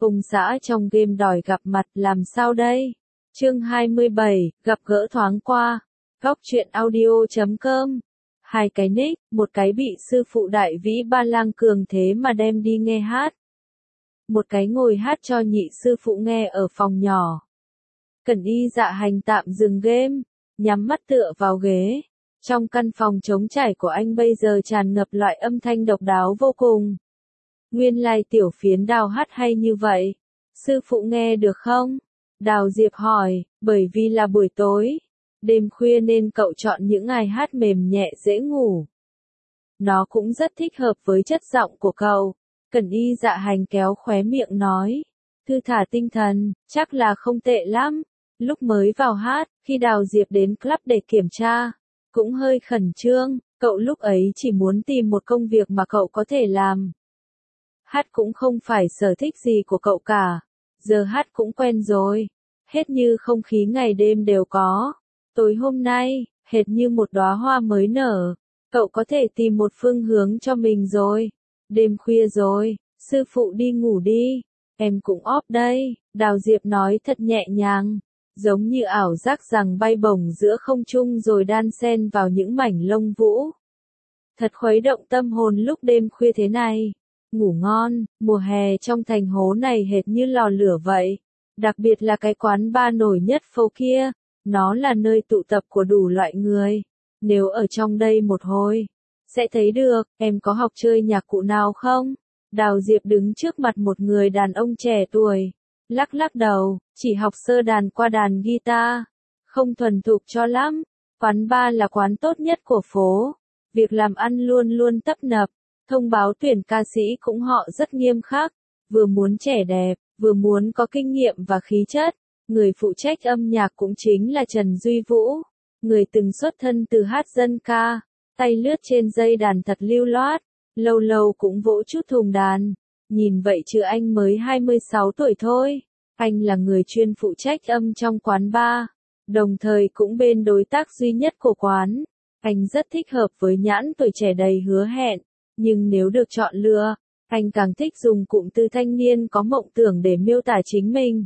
Ông xã trong game đòi gặp mặt làm sao đây? Chương 27, gặp gỡ thoáng qua. Góc truyện audio.com. Hai cái nick, một cái bị sư phụ đại vĩ Ba Lang cường thế mà đem đi nghe hát. Một cái ngồi hát cho nhị sư phụ nghe ở phòng nhỏ. Cẩn Y Dạ Hành tạm dừng game, nhắm mắt tựa vào ghế. Trong căn phòng trống trải của anh bây giờ tràn ngập loại âm thanh độc đáo vô cùng. Nguyên lai tiểu phiến Đào hát hay như vậy. Sư phụ nghe được không? Đào Diệp hỏi, bởi vì là buổi tối, đêm khuya nên cậu chọn những bài hát mềm nhẹ dễ ngủ. Nó cũng rất thích hợp với chất giọng của cậu. Cẩn Y Dạ Hành kéo khóe miệng nói, thư thả tinh thần, chắc là không tệ lắm. Lúc mới vào hát, khi Đào Diệp đến club để kiểm tra, cũng hơi khẩn trương, cậu lúc ấy chỉ muốn tìm một công việc mà cậu có thể làm. Hát cũng không phải sở thích gì của cậu cả, giờ hát cũng quen rồi, hết như không khí ngày đêm đều có. Tối hôm nay, hệt như một đóa hoa mới nở, cậu có thể tìm một phương hướng cho mình rồi. Đêm khuya rồi, sư phụ đi ngủ đi, em cũng off đây, Đào Diệp nói thật nhẹ nhàng, giống như ảo giác rằng bay bổng giữa không trung rồi đan xen vào những mảnh lông vũ. Thật khuấy động tâm hồn lúc đêm khuya thế này. Ngủ ngon, mùa hè trong thành phố này hệt như lò lửa vậy. Đặc biệt là cái quán bar nổi nhất phố kia, nó là nơi tụ tập của đủ loại người. Nếu ở trong đây một hồi, sẽ thấy được, em có học chơi nhạc cụ nào không? Đào Diệp đứng trước mặt một người đàn ông trẻ tuổi, lắc lắc đầu, chỉ học sơ đàn qua đàn guitar, không thuần thục cho lắm. Quán bar là quán tốt nhất của phố, việc làm ăn luôn luôn tấp nập. Thông báo tuyển ca sĩ cũng họ rất nghiêm khắc, vừa muốn trẻ đẹp, vừa muốn có kinh nghiệm và khí chất. Người phụ trách âm nhạc cũng chính là Trần Duy Vũ, người từng xuất thân từ hát dân ca, tay lướt trên dây đàn thật lưu loát, lâu lâu cũng vỗ chút thùng đàn. Nhìn vậy chứ anh mới 26 tuổi thôi, anh là người chuyên phụ trách âm trong quán bar, đồng thời cũng bên đối tác duy nhất của quán. Anh rất thích hợp với nhãn tuổi trẻ đầy hứa hẹn. Nhưng nếu được chọn lựa, anh càng thích dùng cụm từ thanh niên có mộng tưởng để miêu tả chính mình.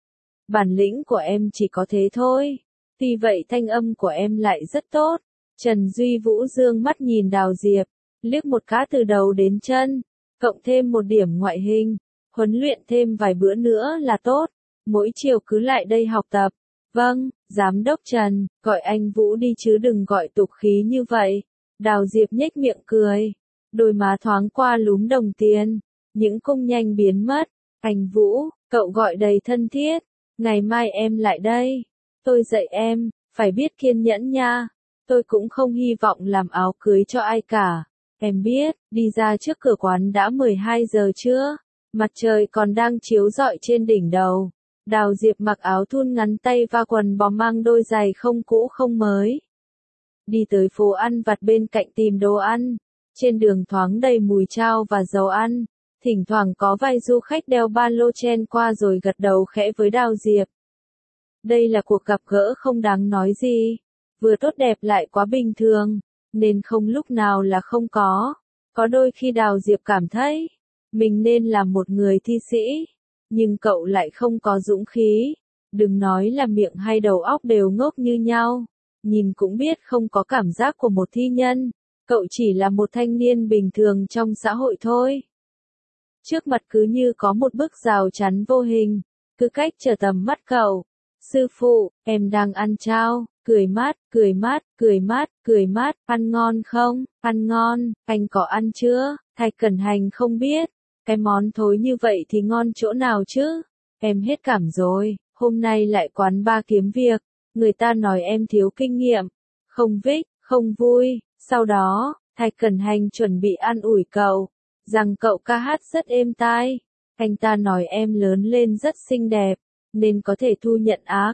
Bản lĩnh của em chỉ có thế thôi. Tuy vậy thanh âm của em lại rất tốt. Trần Duy Vũ dương mắt nhìn Đào Diệp, liếc một cái từ đầu đến chân, cộng thêm một điểm ngoại hình, huấn luyện thêm vài bữa nữa là tốt. Mỗi chiều cứ lại đây học tập. Vâng, Giám đốc Trần, gọi anh Vũ đi chứ đừng gọi tục khí như vậy. Đào Diệp nhếch miệng cười. Đôi má thoáng qua lúm đồng tiền, những cung nhanh biến mất. Anh Vũ, cậu gọi đầy thân thiết, ngày mai em lại đây. Tôi dạy em, phải biết kiên nhẫn nha. Tôi cũng không hy vọng làm áo cưới cho ai cả. Em biết, đi ra trước cửa quán đã 12 giờ chưa? Mặt trời còn đang chiếu rọi trên đỉnh đầu. Đào Diệp mặc áo thun ngắn tay và quần bò mang đôi giày không cũ không mới. Đi tới phố ăn vặt bên cạnh tìm đồ ăn. Trên đường thoáng đầy mùi chao và dầu ăn, thỉnh thoảng có vài du khách đeo ba lô chen qua rồi gật đầu khẽ với Đào Diệp. Đây là cuộc gặp gỡ không đáng nói gì, vừa tốt đẹp lại quá bình thường, nên không lúc nào là không có. Có đôi khi Đào Diệp cảm thấy, mình nên là một người thi sĩ, nhưng cậu lại không có dũng khí. Đừng nói là miệng hay đầu óc đều ngốc như nhau, nhìn cũng biết không có cảm giác của một thi nhân. Cậu chỉ là một thanh niên bình thường trong xã hội thôi. Trước mặt cứ như có một bức rào chắn vô hình, cứ cách trở tầm mắt cậu. Sư phụ, em đang ăn chao, cười mát, cười mát, cười mát, cười mát, ăn ngon không? Ăn ngon, anh có ăn chưa? Thạch Cẩn Hành không biết, cái món thối như vậy thì ngon chỗ nào chứ? Em hết cảm rồi, hôm nay lại quán bar kiếm việc, người ta nói em thiếu kinh nghiệm, không vích, không vui. Sau đó, Thạch Cẩn Hành chuẩn bị an ủi cậu, rằng cậu ca hát rất êm tai. Anh ta nói em lớn lên rất xinh đẹp, nên có thể thu nhận á,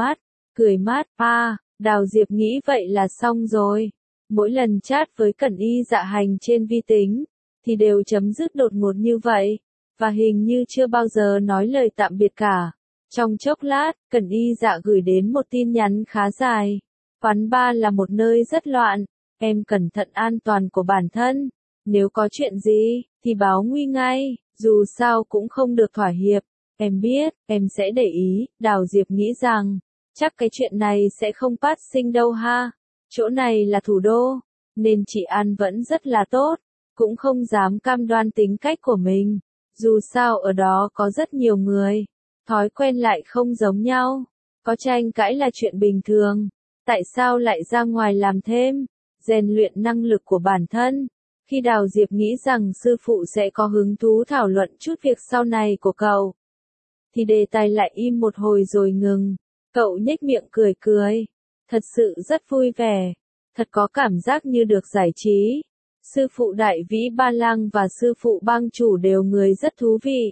cười mát, Đào Diệp nghĩ vậy là xong rồi. Mỗi lần chat với Cẩn Y Dạ Hành trên vi tính, thì đều chấm dứt đột ngột như vậy, và hình như chưa bao giờ nói lời tạm biệt cả. Trong chốc lát, Cẩn Y Dạ gửi đến một tin nhắn khá dài. Quán bar là một nơi rất loạn. Em cẩn thận an toàn của bản thân, nếu có chuyện gì, thì báo nguy ngay, Dù sao cũng không được thỏa hiệp. Em biết, em sẽ để ý. Đào Diệp nghĩ rằng, chắc cái chuyện này sẽ không phát sinh đâu ha. Chỗ này là thủ đô, nên chị An vẫn rất là tốt, cũng không dám cam đoan tính cách của mình. Dù sao ở đó có rất nhiều người, thói quen lại không giống nhau. Có tranh cãi là chuyện bình thường. Tại sao lại ra ngoài làm thêm, rèn luyện năng lực của bản thân? Khi Đào Diệp nghĩ rằng sư phụ sẽ có hứng thú thảo luận chút việc sau này của cậu, thì đề tài lại im một hồi rồi ngừng. Cậu nhếch miệng cười cười. Thật sự rất vui vẻ. Thật có cảm giác như được giải trí. Sư phụ Đại Vĩ Ba Lang và sư phụ Bang Chủ đều người rất thú vị.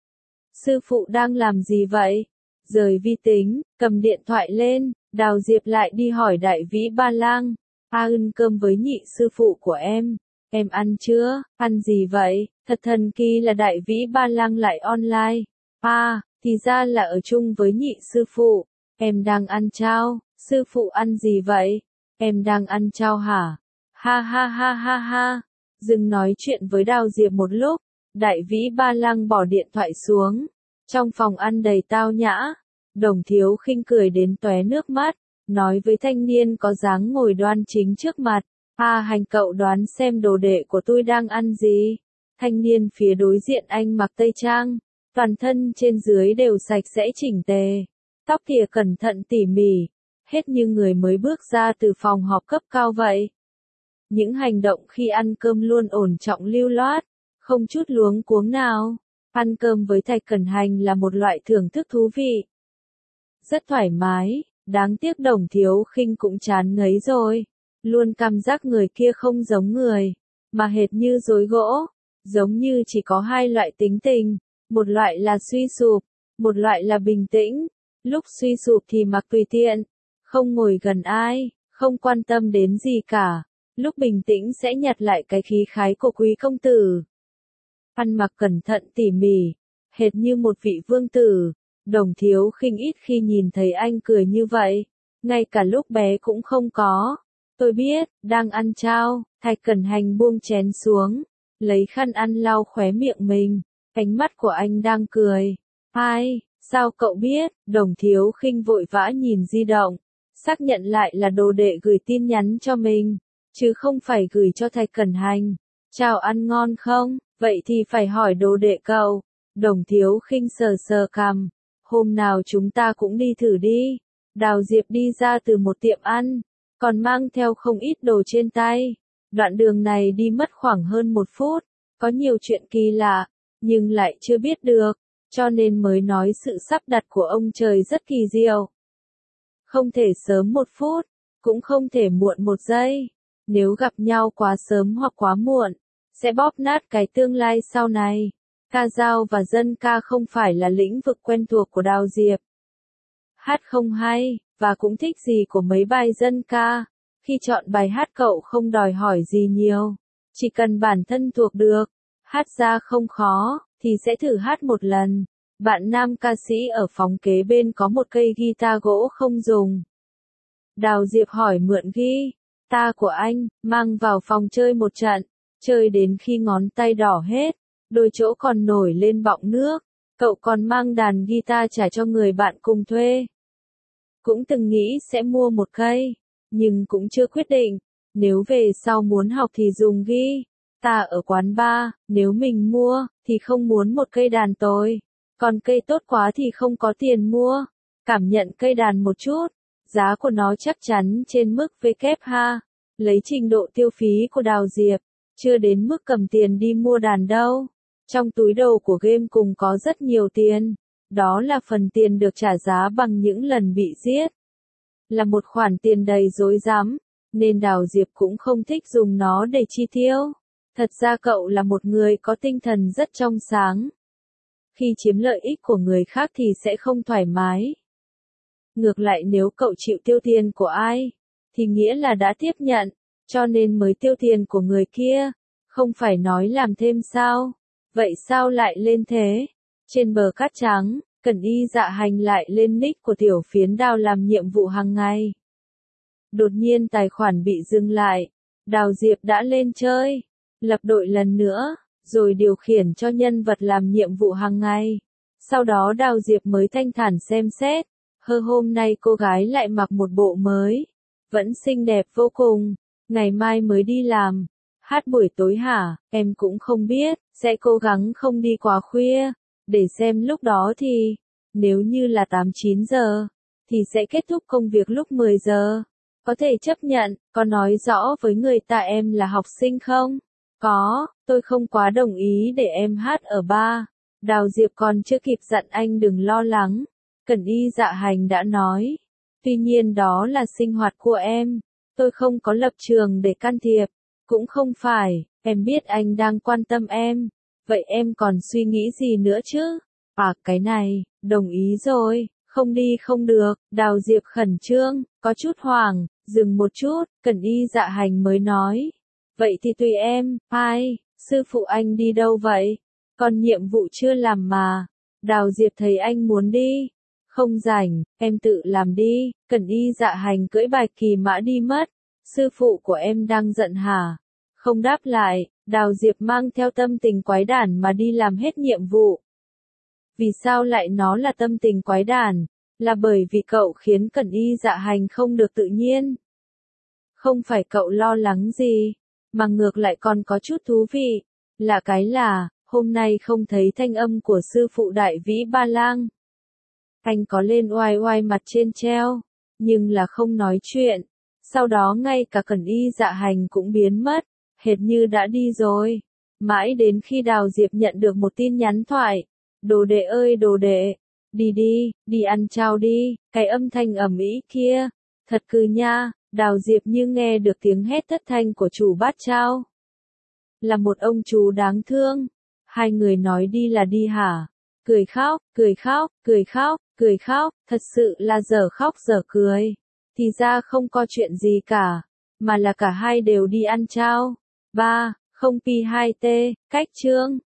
Sư phụ đang làm gì vậy? Rời vi tính, cầm điện thoại lên, Đào Diệp lại đi hỏi Đại Vĩ Ba Lang. Ăn cơm với nhị sư phụ của em. Em ăn chưa? Ăn gì vậy? Thật thần kỳ là Đại Vĩ Ba Lang lại online. Thì ra là ở chung với nhị sư phụ. Em đang ăn chao. Sư phụ ăn gì vậy? Em đang ăn chao hả? Ha ha ha ha ha. Dừng nói chuyện với Đào Diệp một lúc, Đại Vĩ Ba Lang bỏ điện thoại xuống. Trong phòng ăn đầy tao nhã, Đồng Thiếu Khinh cười đến tóe nước mắt, nói với thanh niên có dáng ngồi đoan chính trước mặt. Hành cậu đoán xem đồ đệ của tôi đang ăn gì? Thanh niên phía đối diện anh mặc tây trang, toàn thân trên dưới đều sạch sẽ chỉnh tề, tóc thìa cẩn thận tỉ mỉ, hết như người mới bước ra từ phòng họp cấp cao vậy. Những hành động khi ăn cơm luôn ổn trọng lưu loát, không chút luống cuống nào. Ăn cơm với Thạch Cẩn Hành là một loại thưởng thức thú vị. Rất thoải mái, đáng tiếc Đồng Thiếu Khinh cũng chán ngấy rồi. Luôn cảm giác người kia không giống người, mà hệt như rối gỗ, giống như chỉ có hai loại tính tình, một loại là suy sụp, một loại là bình tĩnh. Lúc suy sụp thì mặc tùy tiện, không ngồi gần ai, không quan tâm đến gì cả. Lúc bình tĩnh sẽ nhặt lại cái khí khái của quý công tử. Ăn mặc cẩn thận tỉ mỉ, hệt như một vị vương tử. Đồng Thiếu Khinh ít khi nhìn thấy anh cười như vậy, ngay cả lúc bé cũng không có. Tôi biết, đang ăn chao. Thạch Cẩn Hành buông chén xuống, lấy khăn ăn lau khóe miệng mình, ánh mắt của anh đang cười. Sao cậu biết? Đồng Thiếu Khinh vội vã nhìn di động, xác nhận lại là đồ đệ gửi tin nhắn cho mình, chứ không phải gửi cho Thạch Cẩn Hành. Chào ăn ngon không? Vậy thì phải hỏi đồ đệ cậu. Đồng Thiếu Khinh sờ sờ cằm. Hôm nào chúng ta cũng đi thử đi. Đào Diệp đi ra từ một tiệm ăn, còn mang theo không ít đồ trên tay. Đoạn đường này đi mất khoảng hơn 1 phút, có nhiều chuyện kỳ lạ, nhưng lại chưa biết được, cho nên mới nói sự sắp đặt của ông trời rất kỳ diệu. Không thể sớm 1 phút, cũng không thể muộn 1 giây. Nếu gặp nhau quá sớm hoặc quá muộn, sẽ bóp nát cái tương lai sau này. Ca dao và dân ca không phải là lĩnh vực quen thuộc của Đào Diệp. Hát không hay, và cũng thích gì của mấy bài dân ca. Khi chọn bài hát cậu không đòi hỏi gì nhiều, chỉ cần bản thân thuộc được, hát ra không khó, thì sẽ thử hát một lần. Bạn nam ca sĩ ở phòng kế bên có một cây guitar gỗ không dùng. Đào Diệp hỏi mượn guitar của anh, mang vào phòng chơi một trận, chơi đến khi ngón tay đỏ hết, đôi chỗ còn nổi lên bọng nước. Cậu còn mang đàn guitar trả cho người bạn cùng thuê. Cũng từng nghĩ sẽ mua một cây, nhưng cũng chưa quyết định. Nếu về sau muốn học thì dùng guitar ở quán bar, nếu mình mua, thì không muốn một cây đàn tồi. Còn cây tốt quá thì không có tiền mua. Cảm nhận cây đàn một chút, giá của nó chắc chắn trên mức WH. Lấy trình độ tiêu phí của Đào Diệp, chưa đến mức cầm tiền đi mua đàn đâu. Trong túi đầu của game cùng có rất nhiều tiền. Đó là phần tiền được trả giá bằng những lần bị giết. Là một khoản tiền đầy rối rắm, nên Đào Diệp cũng không thích dùng nó để chi tiêu. Thật ra cậu là một người có tinh thần rất trong sáng. Khi chiếm lợi ích của người khác thì sẽ không thoải mái. Ngược lại nếu cậu chịu tiêu tiền của ai, thì nghĩa là đã tiếp nhận, cho nên mới tiêu tiền của người kia. Không phải nói làm thêm sao? Vậy sao lại lên thế? Trên bờ cát trắng, Cẩn Y Dạ Hành lại lên nick của Tiểu Phiến Đào làm nhiệm vụ hàng ngày. Đột nhiên tài khoản bị dừng lại. Đào Diệp đã lên chơi, lập đội lần nữa, rồi điều khiển cho nhân vật làm nhiệm vụ hàng ngày. Sau đó Đào Diệp mới thanh thản xem xét. Hôm nay cô gái lại mặc một bộ mới. Vẫn xinh đẹp vô cùng. Ngày mai mới đi làm. Hát buổi tối hả? Em cũng không biết. Sẽ cố gắng không đi quá khuya. Để xem lúc đó thì. Nếu như là 8-9 giờ. Thì sẽ kết thúc công việc lúc 10 giờ. Có thể chấp nhận. Có nói rõ với người ta em là học sinh không? Có. Tôi không quá đồng ý để em hát ở bar. Đào Diệp còn chưa kịp dặn anh đừng lo lắng. Cẩn Y Dạ Hành đã nói. Tuy nhiên đó là sinh hoạt của em. Tôi không có lập trường để can thiệp. Cũng không phải, em biết anh đang quan tâm em. Vậy em còn suy nghĩ gì nữa chứ? À cái này, đồng ý rồi, không đi không được. Đào Diệp khẩn trương, có chút hoảng, dừng một chút, Cẩn Y Dạ Hành mới nói. Vậy thì tùy em, ai, sư phụ anh đi đâu vậy? Còn nhiệm vụ chưa làm mà. Đào Diệp thấy anh muốn đi. Không rảnh, em tự làm đi. Cẩn Y Dạ Hành cưỡi Bạch Kỳ Mã đi mất. Sư phụ của em đang giận hả? Không đáp lại, Đào Diệp mang theo tâm tình quái đản mà đi làm hết nhiệm vụ. Vì sao lại nó là tâm tình quái đản? Là bởi vì cậu khiến Cẩn Y Dạ Hành không được tự nhiên. Không phải cậu lo lắng gì, mà ngược lại còn có chút thú vị. Là cái là, hôm nay không thấy thanh âm của sư phụ Đại Vĩ Ba Lang. Anh có lên oai oai mặt trên treo, nhưng là không nói chuyện. Sau đó ngay cả Cẩn Y Dạ Hành cũng biến mất, hệt như đã đi rồi. Mãi đến khi Đào Diệp nhận được một tin nhắn thoại. Đồ đệ ơi đồ đệ, đi đi, đi ăn chao đi, cái âm thanh ầm ĩ kia. Thật cừ nha, Đào Diệp như nghe được tiếng hét thất thanh của chủ bát chao. Là một ông chú đáng thương. Hai người nói đi là đi hả? Cười khóc, cười khóc, cười khóc, cười khóc, thật sự là dở khóc dở cười. Thì ra không có chuyện gì cả, mà là cả hai đều đi ăn chao. 3. Không pi 2T, cách chương.